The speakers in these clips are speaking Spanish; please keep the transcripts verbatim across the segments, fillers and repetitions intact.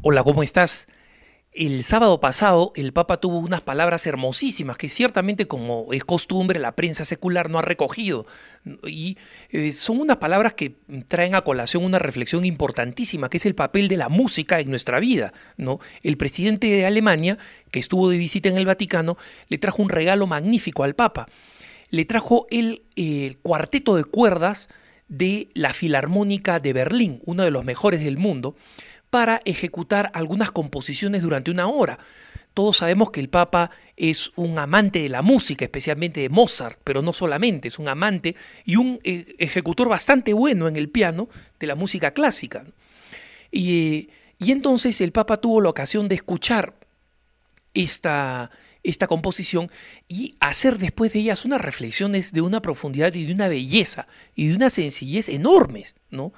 Hola, ¿cómo estás? El sábado pasado el Papa tuvo unas palabras hermosísimas que ciertamente, como es costumbre, la prensa secular no ha recogido. Y eh, son unas palabras que traen a colación una reflexión importantísima, que es el papel de la música en nuestra vida, ¿no? El presidente de Alemania, que estuvo de visita en el Vaticano, le trajo un regalo magnífico al Papa. Le trajo el, eh, el cuarteto de cuerdas de la Filarmónica de Berlín, uno de los mejores del mundo, para ejecutar algunas composiciones durante una hora. Todos sabemos que el Papa es un amante de la música, especialmente de Mozart, pero no solamente, es un amante y un eh, ejecutor bastante bueno en el piano de la música clásica. Y, eh, y entonces el Papa tuvo la ocasión de escuchar esta, esta composición y hacer después de ellas unas reflexiones de una profundidad y de una belleza y de una sencillez enormes, ¿no?,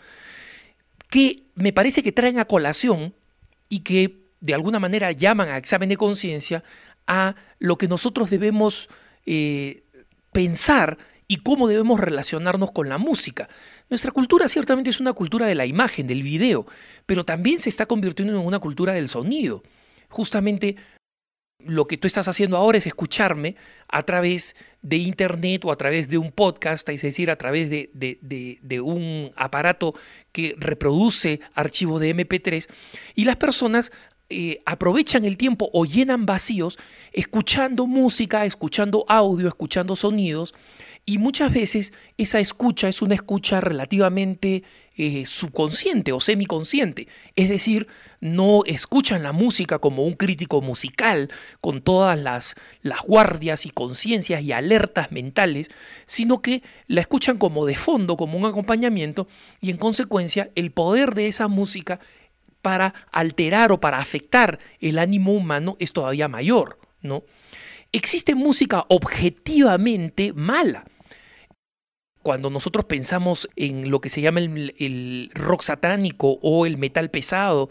que me parece que traen a colación y que de alguna manera llaman a examen de conciencia a lo que nosotros debemos eh, pensar y cómo debemos relacionarnos con la música. Nuestra cultura ciertamente es una cultura de la imagen, del video, pero también se está convirtiendo en una cultura del sonido. Justamente lo que tú estás haciendo ahora es escucharme a través de internet o a través de un podcast, es decir, a través de, de, de, de un aparato que reproduce archivos de eme pe tres, y las personas eh, aprovechan el tiempo o llenan vacíos escuchando música, escuchando audio, escuchando sonidos, y muchas veces esa escucha es una escucha relativamente eh, subconsciente o semiconsciente, es decir, no escuchan la música como un crítico musical con todas las, las guardias y conciencias y alertas mentales, sino que la escuchan como de fondo, como un acompañamiento, y en consecuencia el poder de esa música para alterar o para afectar el ánimo humano es todavía mayor, ¿no? Existe música objetivamente mala. Cuando nosotros pensamos en lo que se llama el, el rock satánico o el metal pesado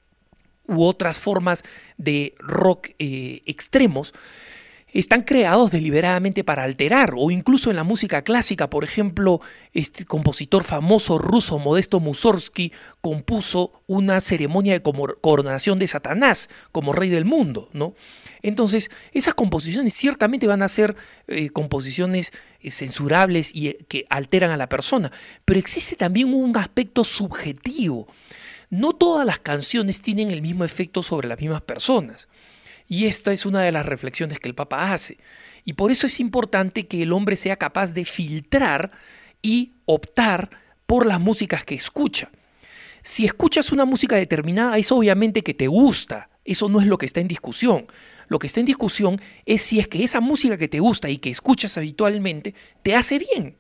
u otras formas de rock eh, extremos, están creados deliberadamente para alterar, o incluso en la música clásica, por ejemplo, este compositor famoso ruso Modesto Mussorgsky compuso una ceremonia de coronación de Satanás como rey del mundo, ¿no? Entonces, esas composiciones ciertamente van a ser eh, composiciones eh, censurables y eh, que alteran a la persona, pero existe también un aspecto subjetivo. No todas las canciones tienen el mismo efecto sobre las mismas personas. Y esta es una de las reflexiones que el Papa hace. Y por eso es importante que el hombre sea capaz de filtrar y optar por las músicas que escucha. Si escuchas una música determinada, es obviamente que te gusta. Eso no es lo que está en discusión. Lo que está en discusión es si es que esa música que te gusta y que escuchas habitualmente te hace bien.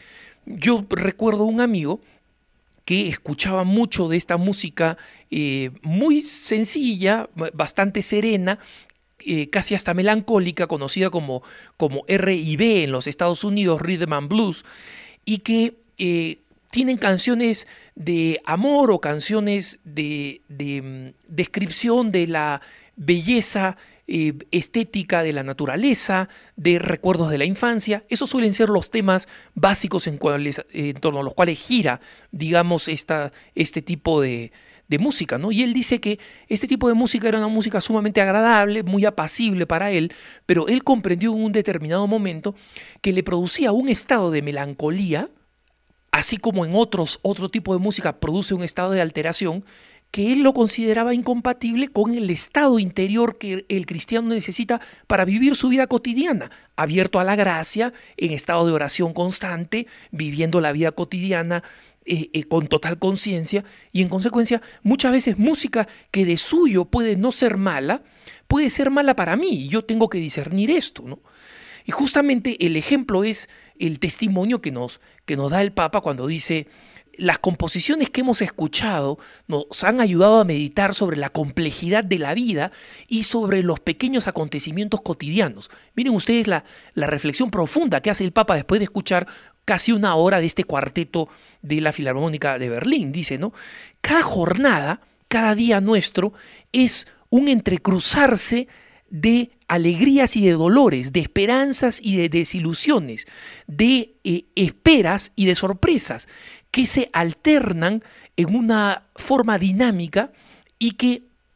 Yo recuerdo un amigo que escuchaba mucho de esta música eh, muy sencilla, bastante serena, eh, casi hasta melancólica, conocida como, como erre y be en los Estados Unidos, Rhythm and Blues, y que eh, tienen canciones de amor o canciones de, de um, descripción de la belleza eh, estética de la naturaleza, de recuerdos de la infancia. Esos suelen ser los temas básicos en, cuales, en torno a los cuales gira, digamos, esta, este tipo de, de música, ¿no? Y él dice que este tipo de música era una música sumamente agradable, muy apacible para él, pero él comprendió en un determinado momento que le producía un estado de melancolía, así como en otros, otro tipo de música produce un estado de alteración, que él lo consideraba incompatible con el estado interior que el cristiano necesita para vivir su vida cotidiana, abierto a la gracia, en estado de oración constante, viviendo la vida cotidiana eh, eh, con total conciencia, y en consecuencia muchas veces música que de suyo puede no ser mala, puede ser mala para mí, y yo tengo que discernir esto, ¿no? Y justamente el ejemplo es el testimonio que nos, que nos da el Papa cuando dice: las composiciones que hemos escuchado nos han ayudado a meditar sobre la complejidad de la vida y sobre los pequeños acontecimientos cotidianos. Miren ustedes la, la reflexión profunda que hace el Papa después de escuchar casi una hora de este cuarteto de la Filarmónica de Berlín. Dice, ¿no? Cada jornada, cada día nuestro es un entrecruzarse de alegrías y de dolores, de esperanzas y de desilusiones, de eh, esperas y de sorpresas, que se alternan en una forma dinámica y que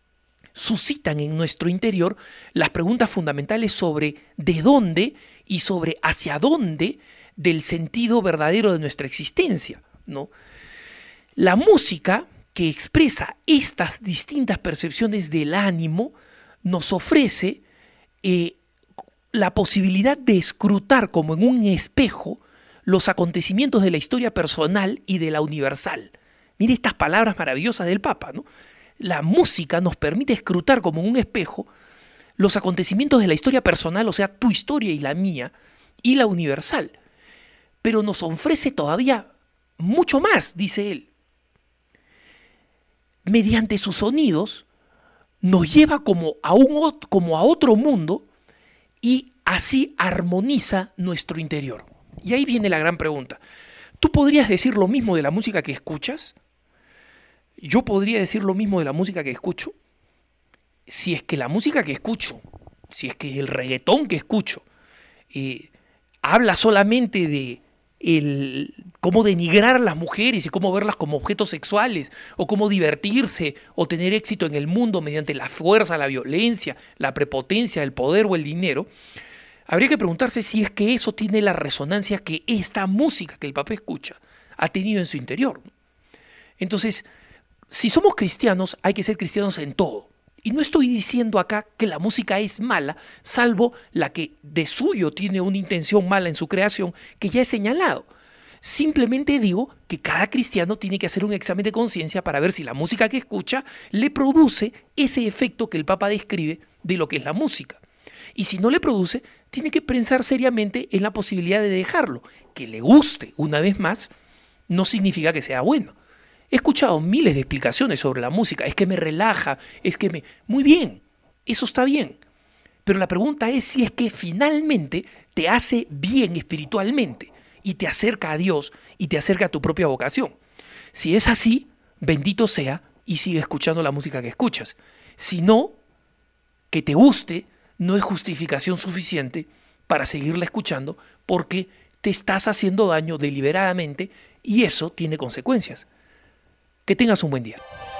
suscitan en nuestro interior las preguntas fundamentales sobre de dónde y sobre hacia dónde del sentido verdadero de nuestra existencia, ¿no? La música que expresa estas distintas percepciones del ánimo nos ofrece eh, la posibilidad de escrutar como en un espejo los acontecimientos de la historia personal y de la universal. Mire estas palabras maravillosas del Papa, ¿no? La música nos permite escrutar como en un espejo los acontecimientos de la historia personal, o sea, tu historia y la mía, y la universal. Pero nos ofrece todavía mucho más, dice él. Mediante sus sonidos nos lleva como a, un, como a otro mundo y así armoniza nuestro interior. Y ahí viene la gran pregunta. ¿Tú podrías decir lo mismo de la música que escuchas? ¿Yo podría decir lo mismo de la música que escucho? Si es que la música que escucho, si es que el reggaetón que escucho, eh, habla solamente de el, cómo denigrar a las mujeres y cómo verlas como objetos sexuales, o cómo divertirse o tener éxito en el mundo mediante la fuerza, la violencia, la prepotencia, el poder o el dinero, habría que preguntarse si es que eso tiene la resonancia que esta música que el Papa escucha ha tenido en su interior. Entonces, si somos cristianos, hay que ser cristianos en todo. Y no estoy diciendo acá que la música es mala, salvo la que de suyo tiene una intención mala en su creación, que ya he señalado. Simplemente digo que cada cristiano tiene que hacer un examen de conciencia para ver si la música que escucha le produce ese efecto que el Papa describe de lo que es la música. Y si no le produce, tiene que pensar seriamente en la posibilidad de dejarlo. Que le guste, una vez más, no significa que sea bueno. He escuchado miles de explicaciones sobre la música, es que me relaja, es que me... Muy bien, eso está bien. Pero la pregunta es si es que finalmente te hace bien espiritualmente y te acerca a Dios y te acerca a tu propia vocación. Si es así, bendito sea y sigue escuchando la música que escuchas. Si no, que te guste no es justificación suficiente para seguirla escuchando porque te estás haciendo daño deliberadamente y eso tiene consecuencias. Que tengas un buen día.